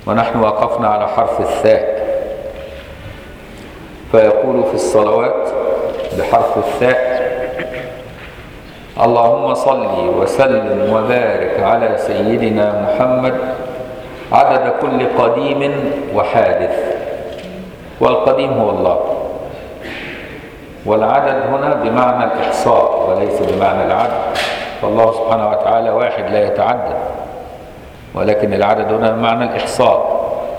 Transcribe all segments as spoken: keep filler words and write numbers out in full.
ونحن وقفنا على حرف الثاء. فيقول في الصلوات بحرف الثاء: اللهم صل وسلم وبارك على سيدنا محمد عدد كل قديم وحادث. والقديم هو الله، والعدد هنا بمعنى الإحصاء وليس بمعنى العدد، فالله سبحانه وتعالى واحد لا يتعدد، ولكن العدد هنا بمعنى الإحصاء.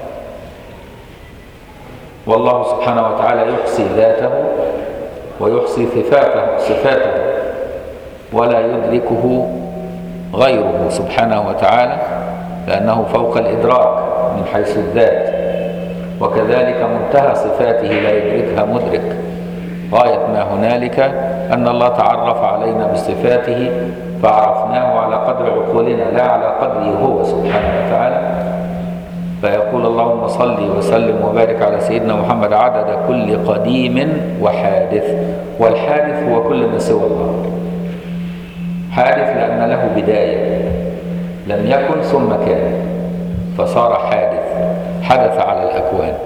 والله سبحانه وتعالى يحصي ذاته ويحصي صفاته صفاته ولا يدركه غيره سبحانه وتعالى، لأنه فوق الإدراك من حيث الذات، وكذلك منتهى صفاته لا يدركها مدرك. غاية ما هنالك أن الله تعرف علينا بصفاته فعرفناه على قدر عقولنا لا على قدره هو سبحانه وتعالى. فيقول اللهم صل وسلم وبارك على سيدنا محمد عدد كل قديم وحادث. والحادث هو كل ما سوى الله. حادث لأن له بداية، لم يكن ثم كان فصار حادث، حدث على الأكوان.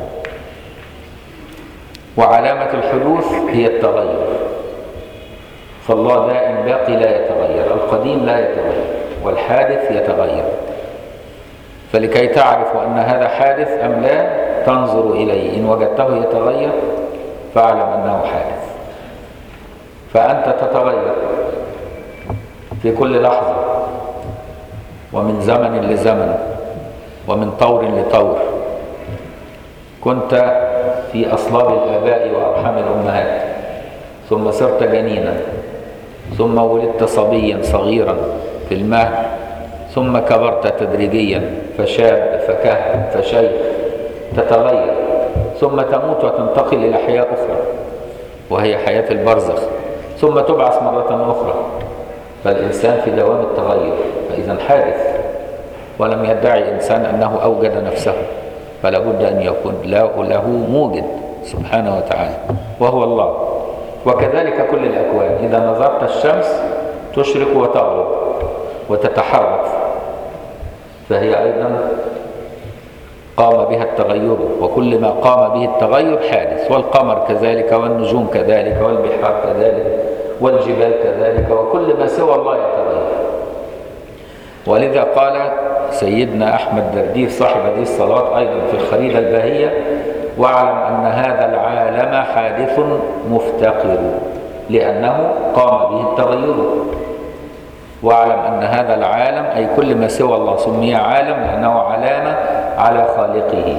وعلامة الحدوث هي التغير، فالله دائم باقي لا يتغير، القديم لا يتغير والحادث يتغير. فلكي تعرف أن هذا حادث أم لا تنظر إليه، إن وجدته يتغير فاعلم أنه حادث. فأنت تتغير في كل لحظة ومن زمن لزمن ومن طور لطور. كنت في أصلاب الآباء وأرحام الأمهات، ثم صرت جنينا، ثم ولدت صبيا صغيرا في المهد، ثم كبرت تدريجيا فشاب فكهل فشيخ، تتغير، ثم تموت وتنتقل إلى حياة أخرى وهي حياة البرزخ، ثم تبعث مرة أخرى. فالإنسان في دوام التغير، فإذا حادث. ولم يدعي إنسان أنه أوجد نفسه، فلا بد أن يكون له موجد سبحانه وتعالى وهو الله. وكذلك كل الأكوان، إذا نظرت الشمس تشرق وتغرب وتتحرك، فهي أيضا قام بها التغير، وكل ما قام به التغير حادث. والقمر كذلك، والنجوم كذلك، والبحار كذلك، والجبال كذلك، وكل ما سوى الله يتغير. ولذا قال سيدنا أحمد دردير صاحب هذه الصلوات أيضا في الخريدة الباهية: واعلم أن هذا العالم حادث مفتقر لأنه قام به التغير. واعلم أن هذا العالم أي كل ما سوى الله سمي عالم لأنه علامة على خالقه.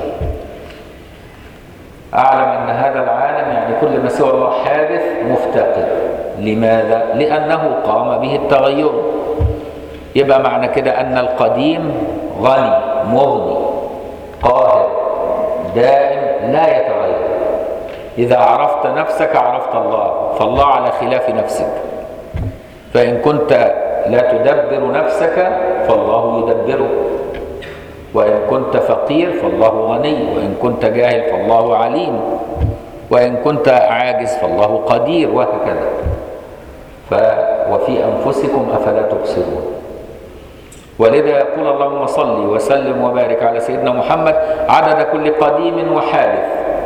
أعلم أن هذا العالم يعني كل ما سوى الله حادث مفتقر. لماذا؟ لأنه قام به التغير. يبقى معنى كده أن القديم غني مغني قاهر دائم لا يتغير. إذا عرفت نفسك عرفت الله، فالله على خلاف نفسك. فإن كنت لا تدبر نفسك فالله يدبرك، وإن كنت فقير فالله غني، وإن كنت جاهل فالله عليم، وإن كنت عاجز فالله قدير، وهكذا. ف وفي أنفسكم أفلا تبصرون. ولذا يقول اللهم صل وسلم وبارك على سيدنا محمد عدد كل قديم وحادث،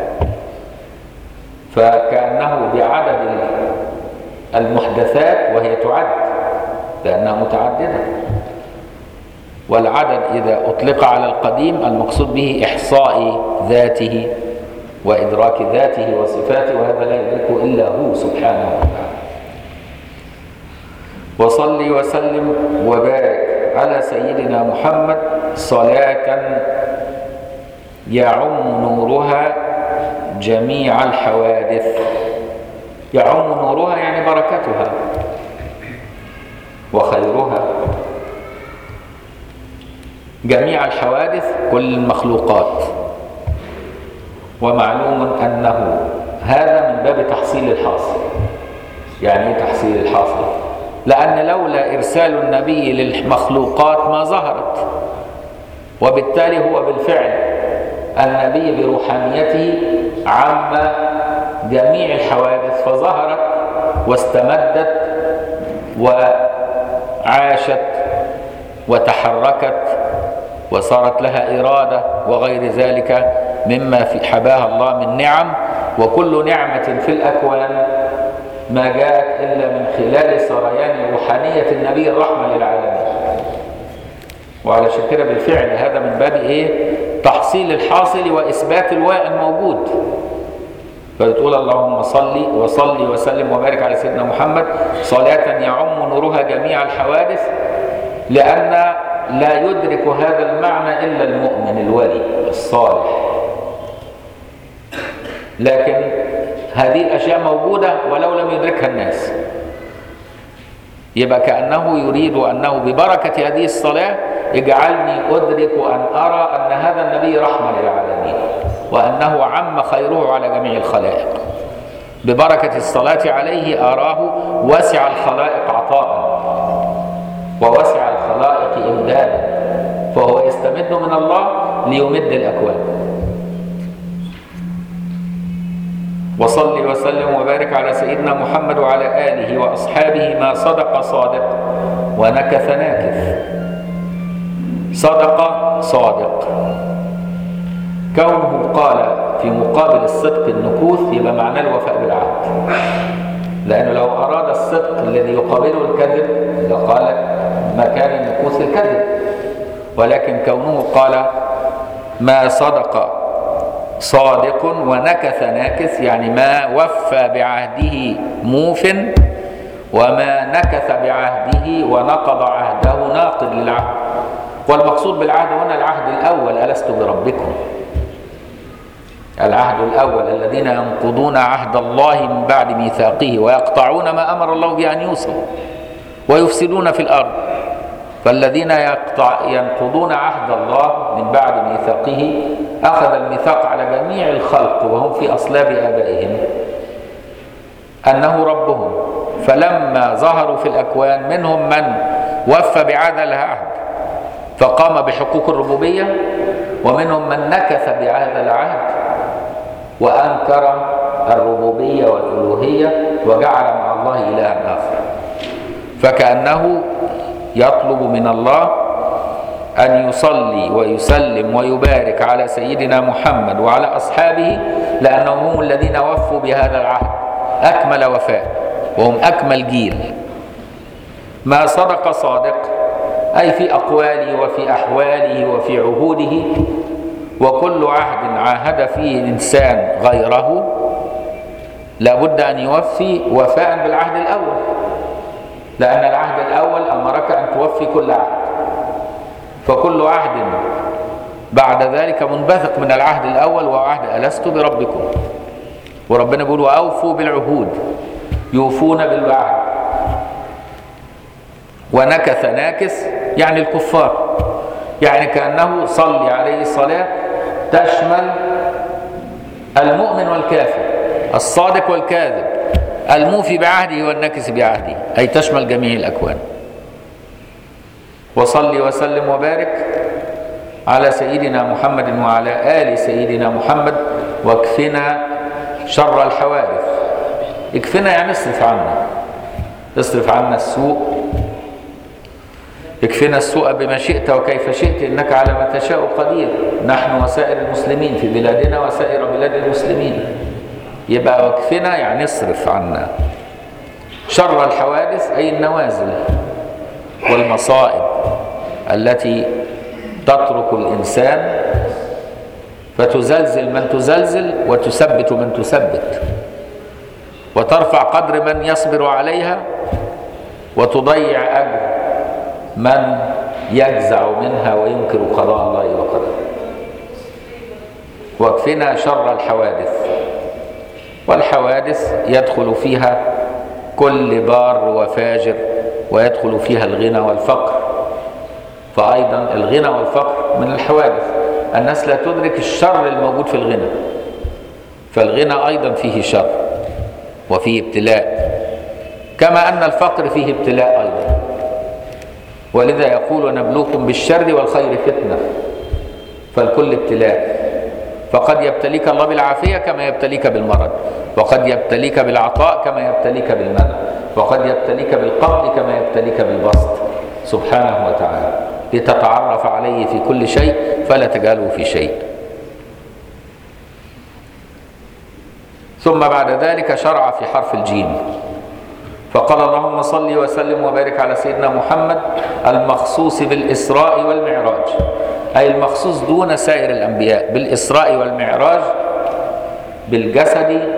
فكأنه بعدد المحدثات، وهي تعد لأنها متعددة. والعدد إذا أطلق على القديم المقصود به إحصاء ذاته وإدراك ذاته وصفاته، وهذا لا يدركه إلا هو سبحانه وتعالى. وصل وسلم وبارك على سيدنا محمد صلاة يعم نورها جميع الحوادث. يعم نورها يعني بركتها وخيرها جميع الحوادث، كل المخلوقات. ومعلوم أنه هذا من باب تحصيل الحاصل. يعني ايه تحصيل الحاصل؟ لأن لولا إرسال النبي للمخلوقات ما ظهرت، وبالتالي هو بالفعل النبي بروحانيته عم جميع الحوادث فظهرت واستمدت وعاشت وتحركت وصارت لها إرادة وغير ذلك مما في حباها الله من نعم. وكل نعمة في الأكوان ما جاءت إلا من خلال سريان روحانية النبي الرحمة للعالمين. وعلى كده بالفعل هذا من باب إيه؟ تحصيل الحاصل وإثبات الواء الموجود. فبتقول اللهم صل وصل وسلم وبارك على سيدنا محمد صلاة يعم نورها جميع الحوادث، لأن لا يدرك هذا المعنى إلا المؤمن الولي الصالح. لكن هذه الأشياء موجودة ولو لم يدركها الناس. يبقى كأنه يريد أنه ببركة هذه الصلاة اجعلني أدرك أن أرى أن هذا النبي رحمة للعالمين، وأنه عم خيره على جميع الخلائق. ببركة الصلاة عليه أراه وسع الخلائق عطاء ووسع الخلائق إمدادا، فهو يستمد من الله ليمد الأكوان. وصل وسلم وبارك على سيدنا محمد وعلى آله وأصحابه ما صدق صادق ونكث ناكث. صدق صادق، كونه قال في مقابل الصدق النكوث يبقى معناه الوفاء بالعهد، لأنه لو أراد الصدق الذي يقابله الكذب لقال مكان النكوث الكذب. ولكن كونه قال ما صدق صادق ونكث ناكث، يعني ما وفى بعهده موف وما نكث بعهده ونقض عهده ناقض للعهد. والمقصود بالعهد هنا العهد الأول، ألست بربكم. العهد الأول الذين ينقضون عهد الله من بعد ميثاقه ويقطعون ما أمر الله بأن يوصل ويفسدون في الأرض. فالذين يقطع ينقضون عهد الله من بعد ميثاقه أخذ الميثاق على جميع الخلق وهم في أصلاب آبائهم أنه ربهم. فلما ظهروا في الأكوان منهم من وفى بهذا العهد فقام بحقوق الربوبية، ومنهم من نكث بهذا العهد وأنكر الربوبية والألوهية وجعل مع الله إلها آخر. فكأنه يطلب من الله أن يصلي ويسلم ويبارك على سيدنا محمد وعلى أصحابه، لأنهم هم الذين وفوا بهذا العهد أكمل وفاء، وهم أكمل جيل. ما صدق صادق أي في أقواله وفي أحواله وفي عهوده. وكل عهد عاهد فيه الإنسان غيره لابد أن يوفي وفاء بالعهد الأول، لأن العهد الأول أمرك أن توفي كل عهد. فكل عهد بعد ذلك منبثق من العهد الأول، وهو عهد ألست بربكم. وربنا بيقول وأوفوا بالعهود، يوفون بالعهد. ونكث ناكث يعني الكفار، يعني كأنه صلي عليه الصلاة تشمل المؤمن والكافر، الصادق والكاذب، الموفي بعهده والناكث بعهده، أي تشمل جميع الأكوان. وصلي وسلم وبارك على سيدنا محمد وعلى آل سيدنا محمد واكفنا شر الحوادث. اكفنا يعني اصرف عنا، اصرف عنا السوء، اكفنا السوء بما شئت وكيف شئت إنك على ما تشاء قدير، نحن وسائر المسلمين في بلادنا وسائر بلاد المسلمين. يبقى واكفنا يعني اصرف عنا شر الحوادث، أي النوازل والمصائب التي تترك الإنسان فتزلزل من تزلزل وتثبت من تثبت، وترفع قدر من يصبر عليها وتضيع أجر من يجزع منها وينكر قضاء الله وقدره. واكفنا شر الحوادث. والحوادث يدخل فيها كل بار وفاجر، ويدخل فيها الغنى والفقر. فأيضا الغنى والفقر من الحوادث. الناس لا تدرك الشر الموجود في الغنى، فالغنى أيضا فيه شر وفيه ابتلاء، كما أن الفقر فيه ابتلاء أيضا. ولذا يقول ونبلوكم بالشر والخير فتنة، فالكل ابتلاء. فقد يبتليك الله بالعافية كما يبتليك بالمرض، وقد يبتليك بالعطاء كما يبتليك بالمنع، وقد يبتليك بالقبض كما يبتليك بالبسط سبحانه وتعالى. لتتعرف عليه في كل شيء فلا تجعله في شيء. ثم بعد ذلك شرع في حرف الجيم فقال اللهم صل وسلم وبارك على سيدنا محمد المخصوص بالإسراء والمعراج، أي المخصوص دون سائر الأنبياء بالإسراء والمعراج بالجسد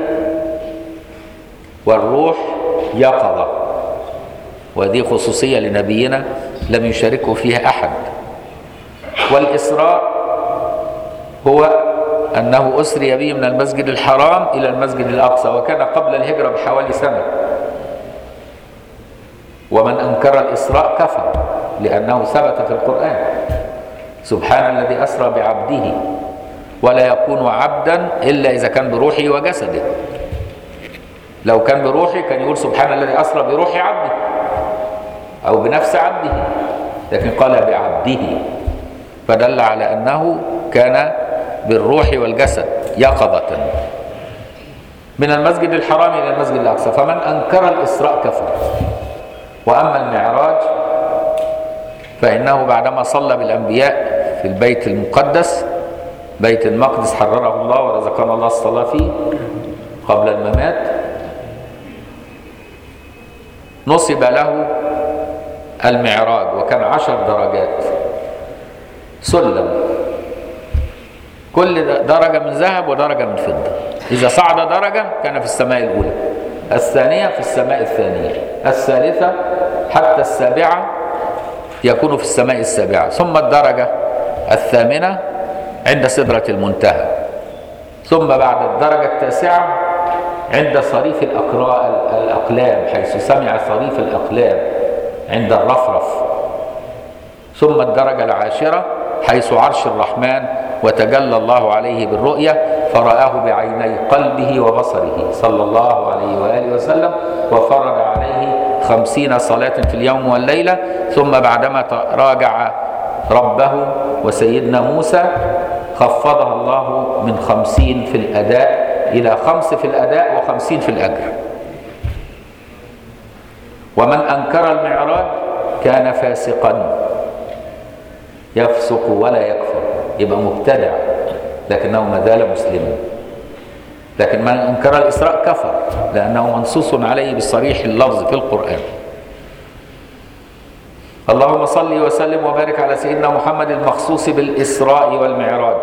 والروح يقظة، وهذه خصوصية لنبينا لم يشاركه فيها أحد. والإسراء هو أنه أسري به من المسجد الحرام إلى المسجد الأقصى، وكان قبل الهجرة بحوالي سنة. ومن أنكر الإسراء كفر، لأنه ثبت في القرآن سبحان الذي أسرى بعبده، ولا يكون عبدا إلا إذا كان بروحه وجسده. لو كان بروحه كان يقول سبحان الذي أسرى بروح عبده أو بنفس عبده، لكن قال بعبده، فدل على أنه كان بالروح والجسد يقظة من المسجد الحرام إلى المسجد الأقصى. فمن أنكر الإسراء كفر. وأما المعراج فإنه بعدما صلى بالأنبياء في البيت المقدس بيت المقدس حرره الله ورزقنا الله الصلاة فيه قبل الممات، نصب له المعراج، وكان عشر درجات سلم، كل درجة من ذهب ودرجة من فضة. إذا صعد درجة كان في السماء الأولى، الثانية في السماء الثانية، الثالثة حتى السابعة يكون في السماء السابعة، ثم الدرجة الثامنة عند سدرة المنتهى، ثم بعد الدرجة التاسعة عند صريف الأقلام، حيث سمع صريف الأقلام عند الرفرف، ثم الدرجة العاشرة حيث عرش الرحمن وتجلى الله عليه بالرؤية فرآه بعيني قلبه وبصره صلى الله عليه وآله وسلم، وفرض عليه خمسين صلاة في اليوم والليلة. ثم بعدما راجع ربه وسيدنا موسى خفضها الله من خمسين في الأداء إلى خمس في الأداء وخمسين في الأجر. ومن أنكر المعراج كان فاسقا، يفسق ولا يكفر، يبقى مبتدع لكنه ما زال مسلما. لكن من أنكر الإسراء كفر، لأنه منصوص عليه بصريح اللفظ في القرآن. اللهم صل وسلم وبارك على سيدنا محمد المخصوص بالإسراء والمعراج.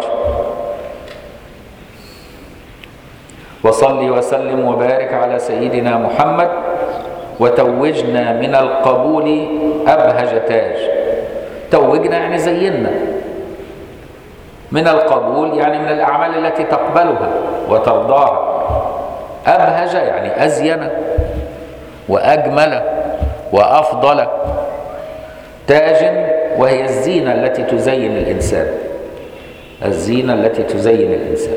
وصل وسلم وبارك على سيدنا محمد وتوجنا من القبول أبهج تاج. توجنا يعني زينا، من القبول يعني من الأعمال التي تقبلها وترضاها. أبهج يعني أزين وأجمل وأفضل. تاج وهي الزينة التي تزين الإنسان، الزينة التي تزين الإنسان.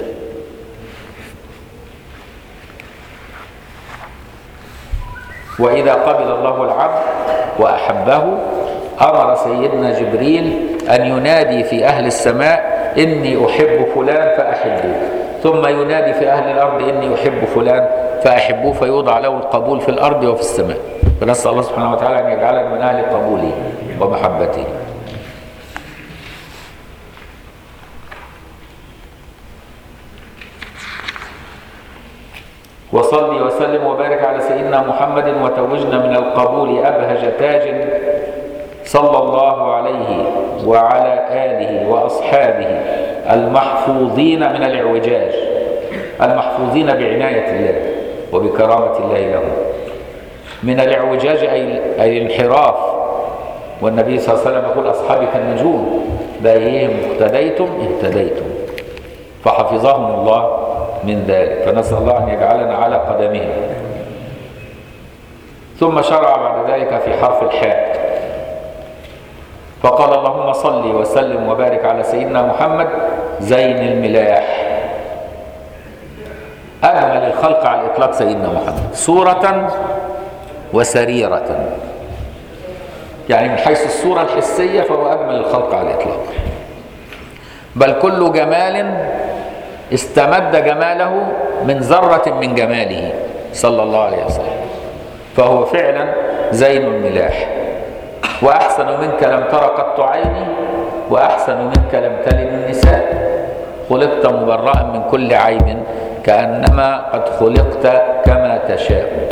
وإذا قبل الله العبد وأحبه أمر سيدنا جبريل أن ينادي في أهل السماء إني أحب فلان فأحبوه، ثم ينادي في أهل الأرض إني أحب فلان فأحبوه، فيوضع له القبول في الأرض وفي السماء. فنسأل الله سبحانه وتعالى أن يجعلنا من أهل قبوله ومحبته. وصلي وسلم وبارك على سيدنا محمد وتوجنا من القبول أبهج تاج صلى الله عليه وعلى آله وأصحابه المحفوظين من الاعوجاج، المحفوظين بعناية الله وبكرامة الله لهم. من الاعوجاج أي الانحراف، والنبي صلى الله عليه وسلم يقول أصحابي كالنجوم بأيهم اقتديتم اهتديتم، فحفظهم الله من ذلك، فنسأل الله أن يجعلنا على قدمهم. ثم شرع بعد ذلك في حرف الحاء فقال اللهم صل وسلم وبارك على سيدنا محمد زين الملاح، أجمل الخلق على الإطلاق سيدنا محمد صورة وسريرة، يعني من حيث الصورة الحسية فهو أجمل الخلق على الإطلاق، بل كل جمال استمد جماله من ذرة من جماله صلى الله عليه وسلم، فهو فعلا زين الملاح. وأحسن منك لم تر قط عيني وأحسن منك لم تلد النساء، خلقت مبرأ من كل عيب كأنما قد خلقت كما تشاء.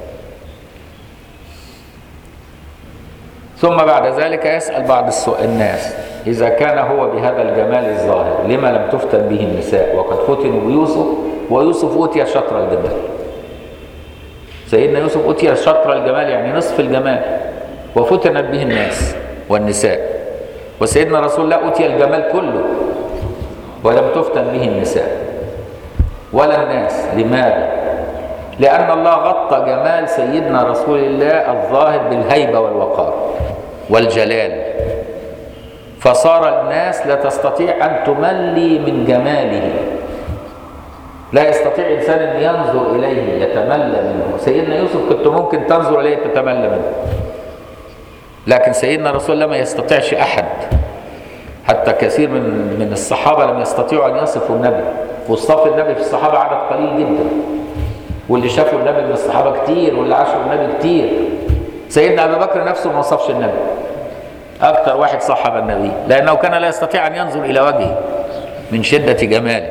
ثم بعد ذلك يسأل بعض الناس: إذا كان هو بهذا الجمال الظاهر لما لم تفتن به النساء وقد فتنوا بيوسف، ويوسف أوتي شطر الجمال. سيدنا يوسف أوتي شطر الجمال يعني نصف الجمال، وفتنت به الناس والنساء. وسيدنا رسول الله أوتي الجمال كله ولم تفتن به النساء ولا الناس. لماذا؟ لأن الله غطى جمال سيدنا رسول الله الظاهر بالهيبة والوقار والجلال، فصار الناس لا تستطيع أن تملي من جماله. لا يستطيع إنسان أن ينظر إليه يتملى منه. سيدنا يوسف كنت ممكن تنظر إليه تتملى منه، لكن سيدنا رسول الله ما يستطيعش أحد. حتى كثير من من الصحابة لم يستطيعوا أن يصفوا النبي، وصف النبي في الصحابة عدد قليل جدا، واللي شافوا النبي من الصحابة كتير، واللي عاشوا النبي كتير. سيدنا أبي بكر نفسه ما وصفش النبي، أكثر واحد صحب النبي، لأنه كان لا يستطيع أن ينظر إلى وجهه من شدة جماله.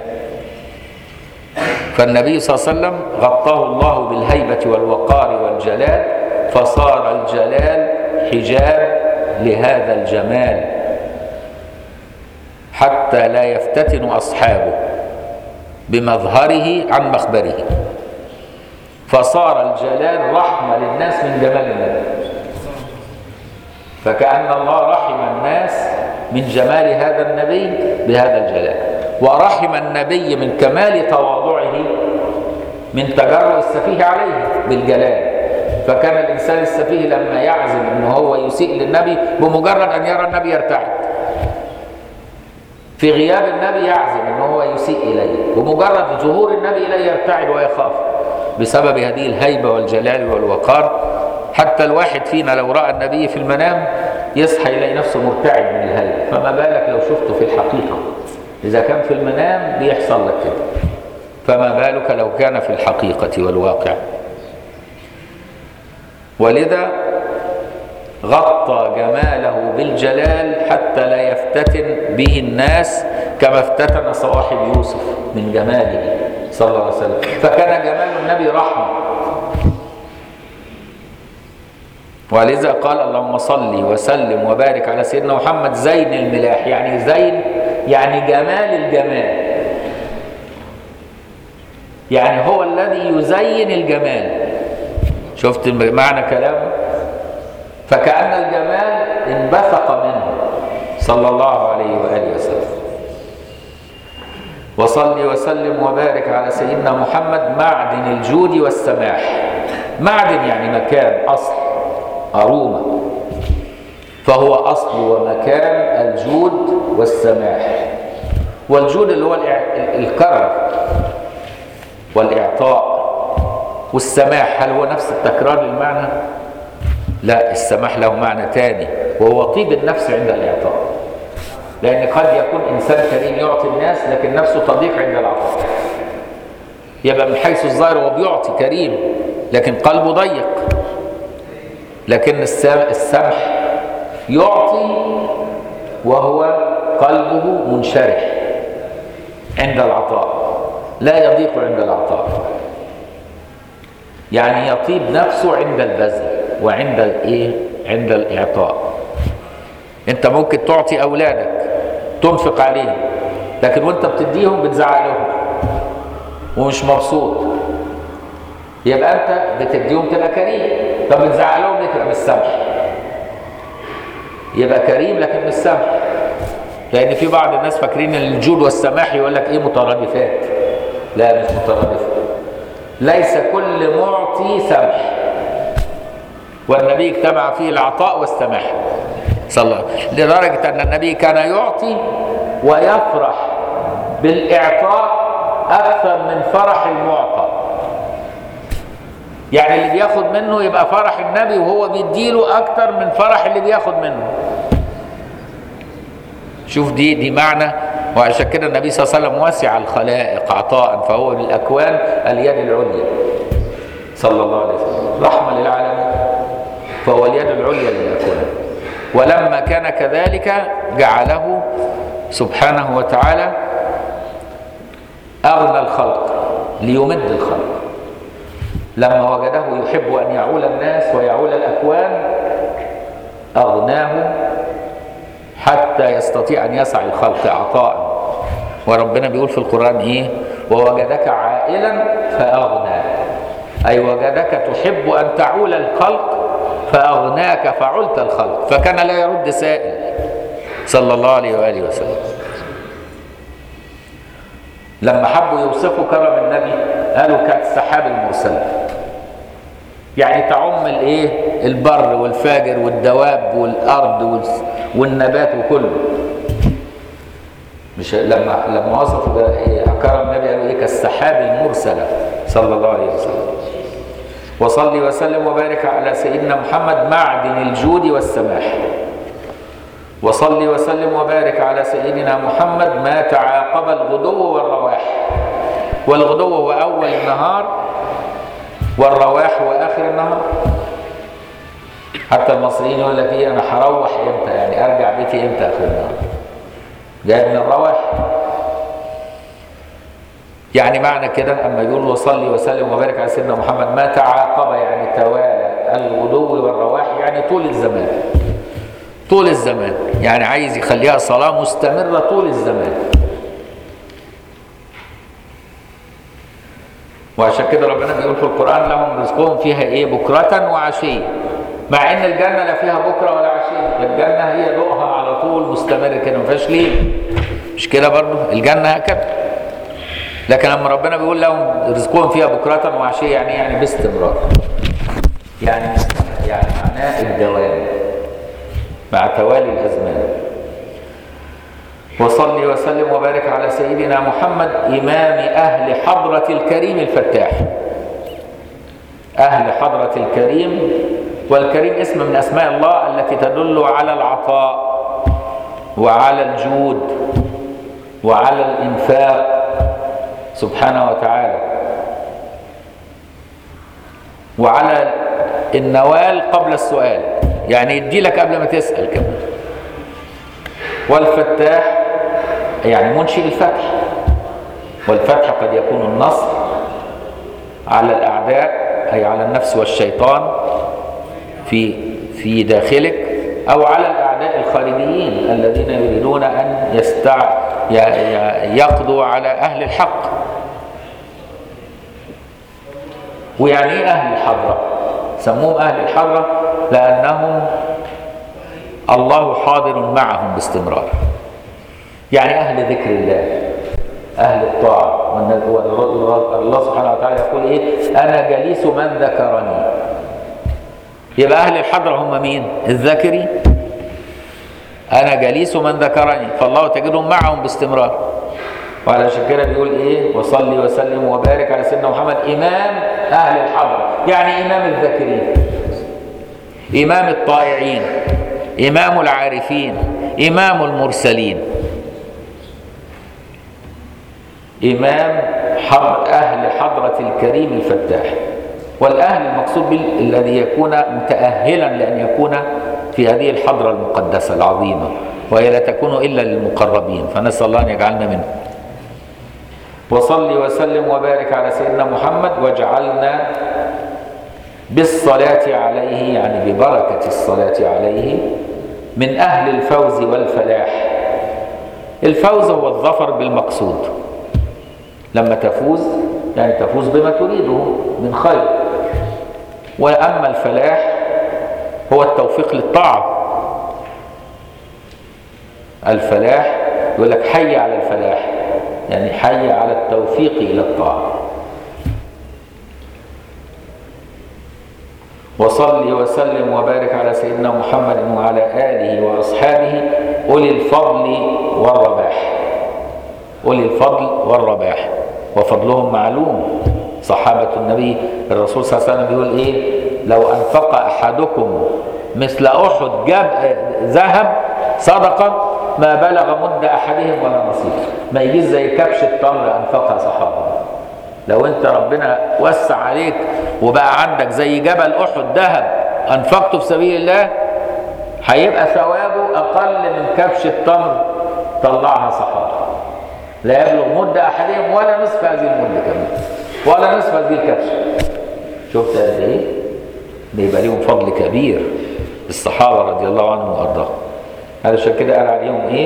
فالنبي صلى الله عليه وسلم غطاه الله بالهيبة والوقار والجلال، فصار الجلال حجاب لهذا الجمال حتى لا يفتتن أصحابه بمظهره عن مخبره. فصار الجلال رحمة للناس من جمال النبي، فكأن الله رحم الناس من جمال هذا النبي بهذا الجلال، ورحم النبي من كمال تواضعه من تجرؤ السفيه عليه بالجلال. فكان الإنسان السفيه لما يعزم أنه هو يسيء للنبي بمجرد أن يرى النبي يرتعد، في غياب النبي يعزم أنه هو يسيء إليه، بمجرد ظهور النبي إليه يرتعد ويخاف بسبب هذه الهيبة والجلال والوقار. حتى الواحد فينا لو رأى النبي في المنام يصحى يلاقي نفسه مرتعد من الهيبة، فما بالك لو شفته في الحقيقة؟ إذا كان في المنام بيحصل لك كده، فما بالك لو كان في الحقيقة والواقع. ولذا غطى جماله بالجلال حتى لا يفتتن به الناس كما افتتن صواحب يوسف من جماله صلى الله عليه وسلم. فكان جمال النبي رحمة. ولذا قال: اللهم صل وسلم وبارك على سيدنا محمد زين الملاح. يعني زين يعني جمال الجمال، يعني هو الذي يزين الجمال. شفت معنى كلامه؟ فكأن الجمال انبثق منه صلى الله عليه وآله وسلم. وصل وسلم وبارك على سيدنا محمد معدن الجود والسماح. معدن يعني مكان، أصل، أرومة، فهو أصل ومكان الجود والسماح. والجود اللي هو الكرم والإعطاء، والسماح هل هو نفس التكرار للمعنى؟ لا، السماح له معنى تاني، وهو طيب النفس عند الإعطاء. لأن قد يكون إنسان كريم يعطي الناس لكن نفسه تضيق عند العطاء، يبقى من حيث الظاهر هو بيعطي كريم لكن قلبه ضيق. لكن السمح يعطي وهو قلبه منشرح عند العطاء، لا يضيق عند العطاء، يعني يطيب نفسه عند البذل وعند الايه؟ عند الاعطاء. انت ممكن تعطي اولادك تنفق عليهم، لكن وانت بتديهم بتزعق لهم ومش مبسوط، يبقى انت بتديهم تبقى كريم. طب بتزعق لهم ليه؟ تبقى بالسمح. يبقى كريم لكن بالسمح. لان في بعض الناس فاكرين ان الجود والسماح يقول لك ايه؟ مترادفات. لا، مش مترادفه. ليس كل معطي سمح، والنبي اجتمع فيه العطاء والسماح صلى الله عليه وسلم، لدرجة أن النبي كان يعطي ويفرح بالإعطاء أكثر من فرح المعطى. يعني اللي بياخد منه يبقى فرح النبي وهو بيديله أكثر من فرح اللي بياخد منه. شوف دي دي معنى. وعشان كده النبي صلى الله عليه وسلم وسع الخلائق عطاء، فهو بالأكوان اليد العليا صلى الله عليه وسلم، رحمة للعالمين، فهو اليد العليا للأكوان. ولما كان كذلك جعله سبحانه وتعالى أغنى الخلق ليمد الخلق. لما وجده يحب أن يعول الناس ويعول الأكوان أغناه حتى يستطيع أن يسع الخلق عطاء. وربنا بيقول في القرآن إيه؟ ووجدك عائلا فأغنى، أي وجدك تحب أن تعول الخلق فأغناك فعلت الخلق، فكان لا يرد سائل صلى الله عليه وآله وسلم. لما حبوا يوصفوا كرم النبي قالوا كالسحاب المرسلة، يعني تعم الايه؟ البر والفاجر والدواب والارض والنبات وكله. مش لما لما وصفوا كرم النبي قالوا ايه؟ كالسحاب المرسلة صلى الله عليه وسلم. وصلي وسلم وبارك على سيدنا محمد معدن الجود والسماح. وصلي وسلم وبارك على سيدنا محمد ما تعاقب الغدو والرواح. والغدو هو أول النهار والرواح هو آخر النهار. حتى المصريين يقول لك ايه؟ أنا هروح إمتى؟ يعني أرجع بيتي إمتى آخر النهار؟ جاي من الرواح. يعني معنى كده أما يقول وصلي وسلم وبارك على سيدنا محمد ما تعاقب، يعني توالى الغدو والرواح، يعني طول الزمان. طول الزمان يعني عايز يخليها صلاة مستمرة طول الزمان. وعشان كده ربنا بيقول في القرآن لهم رزقهم فيها ايه؟ بكرة وعشية. مع ان الجنة لا فيها بكرة ولا عشية، الجنة هي ضوءها على طول مستمر كده ما فيهاش ليل. مش كده برضه؟ الجنة هكذا. لكن لما ربنا بيقول لهم رزقهم فيها بكرة وعشية يعني يعني باستمرار. يعني يعني معناه الدوام مع توالي الأزمان. وصلي وسلم وبارك على سيدنا محمد إمام أهل حضرة الكريم الفتاح. أهل حضرة الكريم، والكريم اسم من أسماء الله التي تدل على العطاء وعلى الجود وعلى الإنفاق سبحانه وتعالى، وعلى النوال قبل السؤال، يعني يدي لك قبل ما تسأل كمان. والفتاح يعني منشئ الفتح، والفتح قد يكون النصر على الأعداء أي على النفس والشيطان في في داخلك، أو على الأعداء الخارجيين الذين يريدون أن يستع يقضوا على أهل الحق. ويعني ايه أهل الحضرة؟ سموهم أهل الحضرة لأنهم الله حاضر معهم باستمرار. يعني أهل ذكر الله، أهل الطاعة. والله سبحانه وتعالى يقول إيه؟ أنا جليس من ذكرني. يبقى أهل الحضرة هم مين؟ الذاكرين. أنا جليس من ذكرني، فالله تجدهم معهم باستمرار. وعلى كده بيقول إيه؟ وصلي وسلم وبارك على سيدنا محمد إمام أهل الحضرة، يعني إمام الذاكرين، إمام الطائعين، إمام العارفين، إمام المرسلين، إمام حضر أهل حضرة الكريم الفتاح. والأهل المقصود به الذي يكون متأهلا لأن يكون في هذه الحضرة المقدسة العظيمة، وهي لا تكون إلا للمقربين، فنسأل الله أن يجعلنا منه. وصلي وسلم وبارك على سيدنا محمد واجعلنا بالصلاة عليه، يعني ببركة الصلاة عليه، من أهل الفوز والفلاح. الفوز هو الظفر بالمقصود، لما تفوز يعني تفوز بما تريده من خير. وأما الفلاح هو التوفيق للطاعة. الفلاح يقول لك حي على الفلاح، يعني حي على التوفيق إلى الطاعة. وصلي وسلم وبارك على سيدنا محمد وعلى آله وأصحابه أولي الفضل والرباح. أولي الفضل والرباح، وفضلهم معلوم. صحابة النبي الرسول صلى الله عليه وسلم بيقول إيه؟ لو أنفق أحدكم مثل أحد جاب ذهب صدقة ما بلغ مد أحدهم ولا نصيب. ما يجيش زي كبش التمر أنفقها صحابة. لو أنت ربنا وسع عليك وبقى عندك زي جبل أحد ذهب أنفقته في سبيل الله، هيبقى ثوابه أقل من كبش التمر طلعها صحابة، لا يبلغ مد أحدهم ولا نصف هذه المدة كمان، ولا نصف هذه الكبشة. شفت قد إيه؟ بيبقى ليهم فضل كبير الصحابة رضي الله عنهم وأرضاهم. هذا عشان كده قال عليهم إيه؟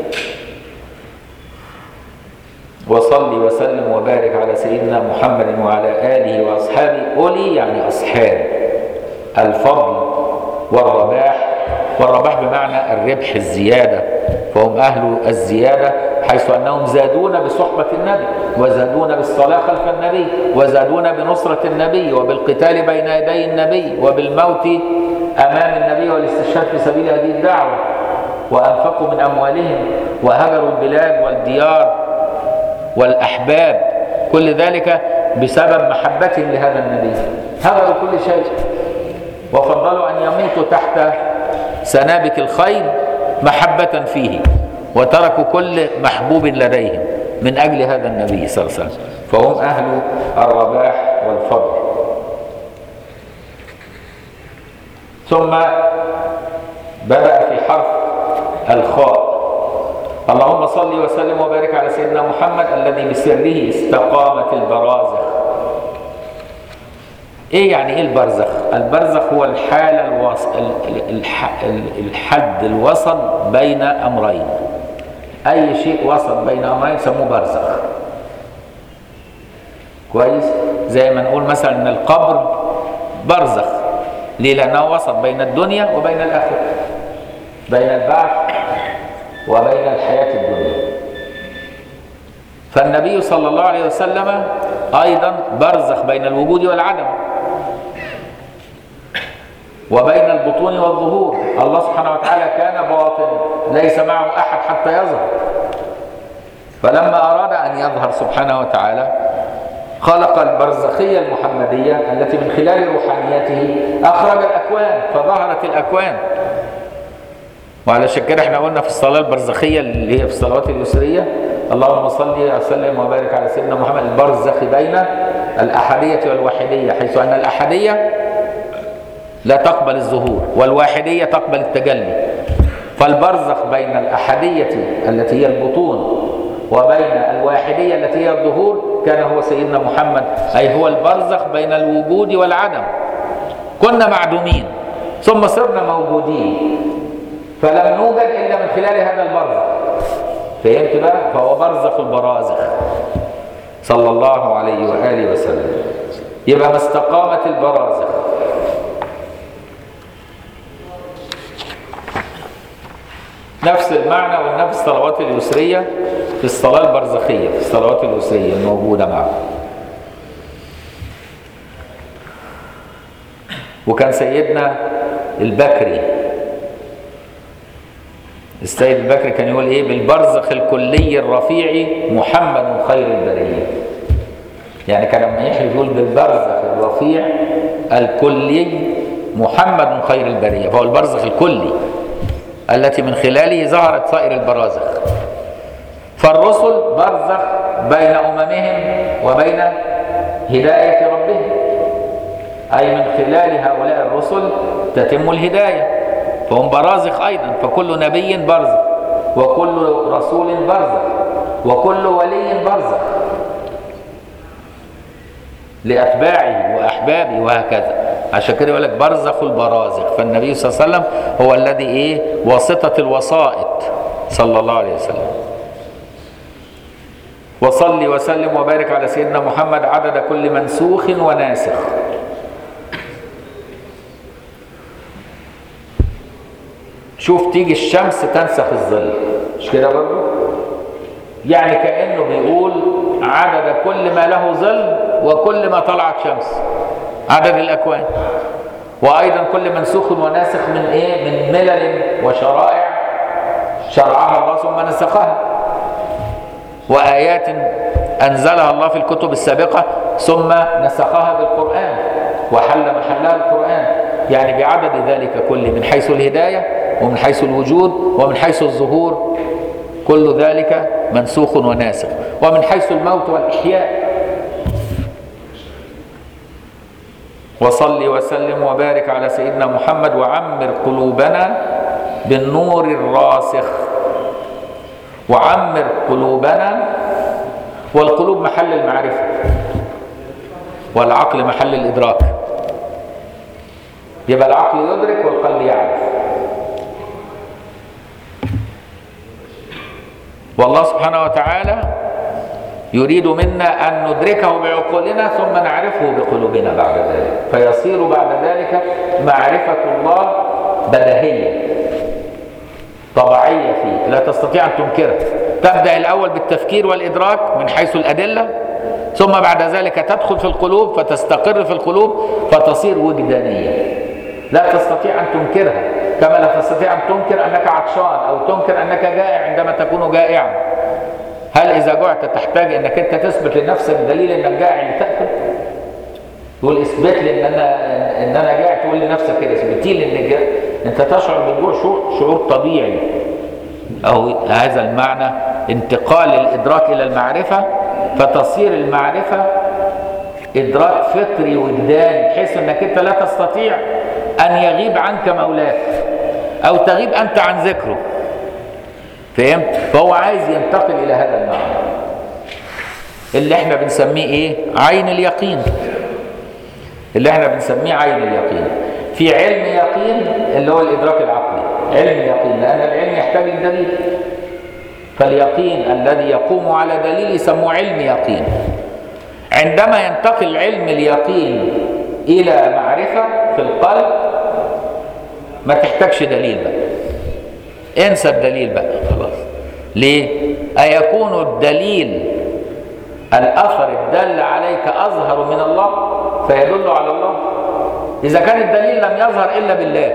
وصلي وسلم وبارك على سيدنا محمد وعلى آله وأصحابه أولي، يعني أصحاب الفضل والرباح، والرباح بمعنى الربح الزيادة، فهم أهل الزيادة حيث أنهم زادون بصحبة النبي، وزادون بالصلاة خلف النبي، وزادون بنصرة النبي، وبالقتال بين يدي النبي، وبالموت أمام النبي والاستشهاد في سبيل هذه الدعوة، وأنفقوا من أموالهم، وهجروا البلاد والديار والأحباب، كل ذلك بسبب محبتهم لهذا النبي، هجروا كل شيء وفضلوا أن يموتوا تحت سنابك الخيل محبة فيه، وتركوا كل محبوب لديهم من أجل هذا النبي صلى الله عليه وسلم، فهم أهل الرباح والفضل. ثم بدأ في حرف الخاء. اللهم صل وسلم وبارك على سيدنا محمد الذي بسره استقامت البرازخ. ايه يعني ايه البرزخ؟ البرزخ هو الحالة الوص... الحد الوسط بين امرين، اي شيء وسط بين امرين سموه برزخ. كويس؟ زي ما نقول مثلا ان القبر برزخ، ليه؟ لانه وسط بين الدنيا وبين الاخره، بين البعث وبين الحياة الدنيا. فالنبي صلى الله عليه وسلم أيضا برزخ بين الوجود والعدم، وبين البطون والظهور. الله سبحانه وتعالى كان باطن ليس معه أحد حتى يظهر، فلما أراد أن يظهر سبحانه وتعالى خلق البرزخية المحمدية التي من خلال روحانيته أخرج الأكوان فظهرت الأكوان. وعلشان كده احنا قلنا في الصلاة البرزخية اللي هي في الصلوات اليسرية اللهم صل وسلم وبارك على سيدنا محمد، البرزخ بين الأحدية والواحدية، حيث أن الأحدية لا تقبل الظهور والواحدية تقبل التجلي، فالبرزخ بين الأحدية التي هي البطون وبين الواحدية التي هي الظهور كان هو سيدنا محمد، أي هو البرزخ بين الوجود والعدم. كنا معدومين ثم صرنا موجودين، فلم نوجد إلا من خلال هذا البرزخ. فهمت بقى؟ فهو برزخ البرازخ صلى الله عليه وآله وسلم. يبقى ما استقامت البرازخ. نفس المعنى والنفس الصلوات اليسرية في الصلاة البرزخية، في الصلوات اليسرية الموجودة معه. وكان سيدنا البكري السيد البكري كان يقول ايه؟ بالبرزخ الكلي الرفيع محمد خير البرية. يعني كان لما يحلف يقول بالبرزخ الرفيع الكلي محمد خير البرية، فهو البرزخ الكلي التي من خلاله ظهرت سائر البرازخ. فالرسل برزخ بين أممهم وبين هداية ربهم، أي من خلال هؤلاء الرسل تتم الهداية، فهم برازخ أيضا. فكل نبي برزخ، وكل رسول برزخ، وكل ولي برزخ لأتباعه وأحبابه وهكذا. عشان كده يقول لك برزخ البرازخ. فالنبي صلى الله عليه وسلم هو الذي إيه؟ واسطة الوسائط صلى الله عليه وسلم. وصلي وسلم وبارك على سيدنا محمد عدد كل منسوخ وناسخ. شوف تيجي الشمس تنسخ الظل، مش كده برضه؟ يعني كأنه بيقول عدد كل ما له ظل وكل ما طلعت شمس، عدد الأكوان. وأيضا كل منسوخ وناسخ من إيه؟ من ملل وشرائع شرعها الله ثم نسخها، وآيات أنزلها الله في الكتب السابقة ثم نسخها بالقرآن وحل محلها القرآن. يعني بعدد ذلك كله من حيث الهداية ومن حيث الوجود ومن حيث الظهور، كل ذلك منسوخ وناسخ. ومن حيث الموت والإحياء. وصل وسلم وبارك على سيدنا محمد وعمر قلوبنا بالنور الراسخ وعمر قلوبنا. والقلوب محل المعرفة والعقل محل الإدراك، يبقى العقل يدرك والقلب يعرف. والله سبحانه وتعالى يريد منا أن ندركه بعقولنا ثم نعرفه بقلوبنا بعد ذلك، فيصير بعد ذلك معرفة الله بديهية طبيعية فيك لا تستطيع أن تنكرها. تبدأ الأول بالتفكير والإدراك من حيث الأدلة، ثم بعد ذلك تدخل في القلوب فتستقر في القلوب فتصير وجدانية لا تستطيع أن تنكرها، كما لا تستطيع أن تنكر أنك عطشان أو تنكر أنك جائع عندما تكون جائعا. هل إذا جعت تحتاج أنك أنت تثبت لنفسك دليل أنك جائع لتأكل؟ تقول اثبت لي ان انا ان انا جائع، تقول لنفسك كده اثبتي لي انك جائع. انت تشعر بالجوع شعور طبيعي، او هذا المعنى انتقال الادراك الى المعرفه، فتصير المعرفه ادراك فطري وجداني بحيث انك انت لا تستطيع ان يغيب عنك مولاك او تغيب انت عن ذكره. فهمت؟ فهو عايز ينتقل الى هذا المعنى اللي احنا بنسميه ايه؟ عين اليقين. اللي احنا بنسميه عين اليقين. في علم يقين اللي هو الادراك العقلي، علم يقين، لان العلم يحتاج لدليل، فاليقين الذي يقوم على دليل يسموه علم يقين. عندما ينتقل علم اليقين الى معرفه في القلب ما تحتاجش دليل بقى، انسى الدليل بقى خلاص. ليه؟ أيكون الدليل الاثر الدل عليك اظهر من الله فيدل على الله؟ اذا كان الدليل لم يظهر الا بالله،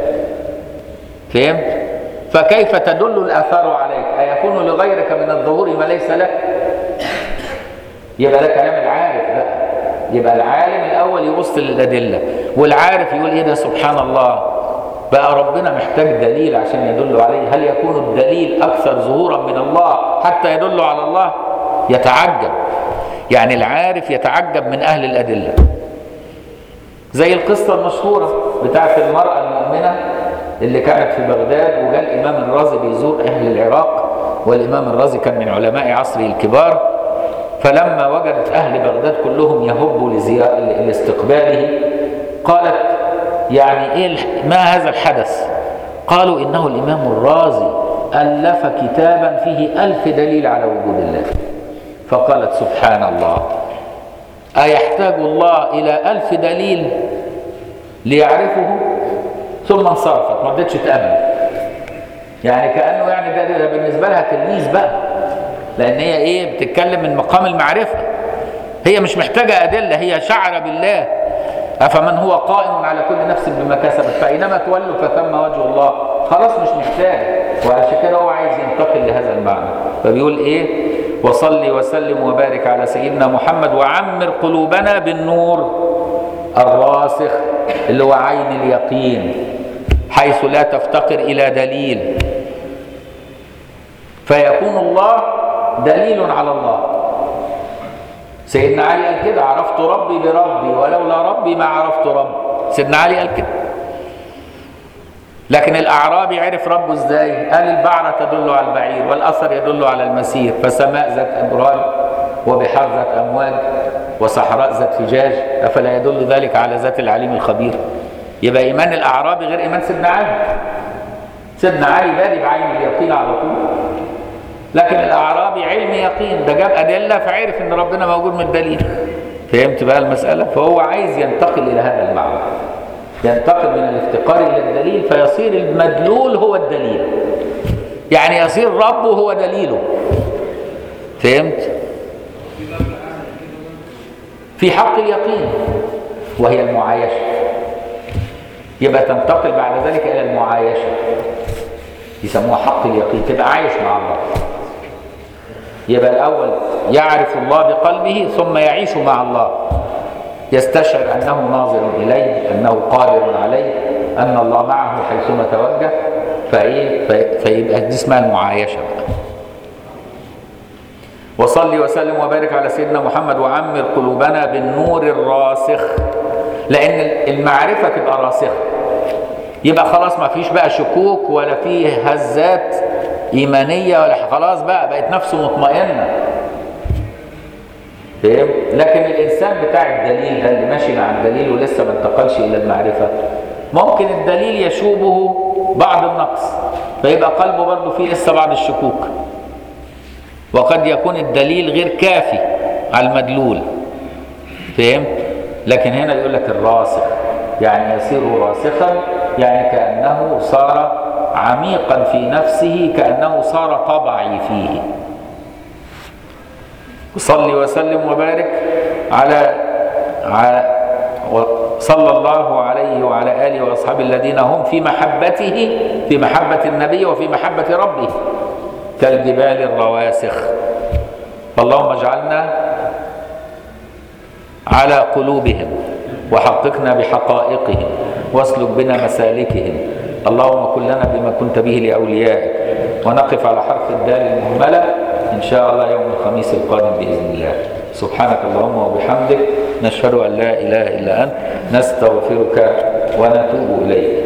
فهمت؟ فكيف تدل الاثار عليك؟ ايكون لغيرك من الظهور ما ليس لك؟ يبقى ده كلام العارف بقى. يبقى العالم الاول يبص للادله، والعارف يقول ايه ده؟ سبحان الله، بقى ربنا محتاج دليل عشان يدل عليه. هل يكون الدليل اكثر ظهورا من الله حتى يدل على الله؟ يتعجب. يعني العارف يتعجب من اهل الادله. زي القصه المشهوره بتاعت المراه المؤمنه اللي كانت في بغداد، وجاء الامام الرازي بيزور اهل العراق، والامام الرازي كان من علماء عصره الكبار. فلما وجدت اهل بغداد كلهم يهبوا لاستقباله قالت يعني ايه ما هذا الحدث؟ قالوا انه الامام الرازي الف كتابا فيه الف دليل على وجود الله. فقالت سبحان الله، ايحتاج الله الى الف دليل ليعرفه؟ ثم انصرفت، ما رضتش تامن. يعني كانه يعني ده, ده بالنسبه لها تلميذ بقى، لان هي ايه؟ بتتكلم من مقام المعرفه، هي مش محتاجه ادله، هي شعر بالله. افمن هو قائم على كل نفس بما كسبت فاينما تولوا فثم وجه الله. خلاص مش محتاج. وعشان كده هو عايز ينتقل لهذا المعنى، فبيقول ايه؟ وصلي وسلم وبارك على سيدنا محمد وعمر قلوبنا بالنور الراسخ اللي هو عين اليقين، حيث لا تفتقر الى دليل، فيكون الله دليل على الله. سيدنا علي قال كده: عرفت ربي بربي ولولا ربي ما عرفت ربي. سيدنا علي قال كده. لكن الاعرابي عرف ربه ازاي؟ قال البعرة تدل على البعير والأثر يدل على المسير، فسماء ذات أبراج وبحار ذات أمواج وصحراء ذات فجاج، أفلا يدل ذلك على ذات العليم الخبير؟ يبقى إيمان الأعرابي غير إيمان سيدنا علي. سيدنا علي بادئ بعين اليقين على طول، لكن الأعرابي علم يقين، ده جاب أدلة فعرف إن ربنا موجود من الدليل. فهمت بقى المسألة؟ فهو عايز ينتقل إلى هذا المعنى، ينتقل من الافتقار إلى الدليل، فيصير المدلول هو الدليل، يعني يصير ربه هو دليله. فهمت؟ في حق اليقين وهي المعايشة، يبقى تنتقل بعد ذلك إلى المعايشة، يسموها حق اليقين، تبقى عايش مع الله. يبقى الأول يعرف الله بقلبه ثم يعيش مع الله، يستشعر أنه ناظر إليه، أنه قادر عليه، أن الله معه حيثما توجه، فإيه؟ فيبقى دي اسمها المعايشة. وصلي وسلم وبارك على سيدنا محمد وعمر قلوبنا بالنور الراسخ، لأن المعرفة تبقى راسخة. يبقى خلاص ما فيش بقى شكوك ولا فيه هزات إيمانية ولا خلاص بقى بقت نفسه مطمئنة. فهم؟ لكن الإنسان بتاع الدليل ده اللي ماشي مع الدليل ولسه ما انتقلش إلى المعرفة، ممكن الدليل يشوبه بعض النقص فيبقى قلبه برضه فيه لسه بعض الشكوك، وقد يكون الدليل غير كافي على المدلول. فهمت؟ لكن هنا يقول لك الراسخ، يعني يصير راسخا، يعني كأنه صار عميقا في نفسه، كأنه صار طبعي فيه. وصلي وسلم وبارك على على صلى الله عليه وعلى آله وأصحابه الذين هم في محبته، في محبة النبي وفي محبة ربه كالجبال الرواسخ. اللهم اجعلنا على قلوبهم وحققنا بحقائقهم واسلك بنا مسالكهم. اللهم كن لنا بما كنت به لأوليائك، ونقف على حرف الدال المهملة إن شاء الله يوم الخميس القادم بإذن الله. سبحانك اللهم وبحمدك، نشهد أن لا إله إلا أنت، نستغفرك ونتوب إليك.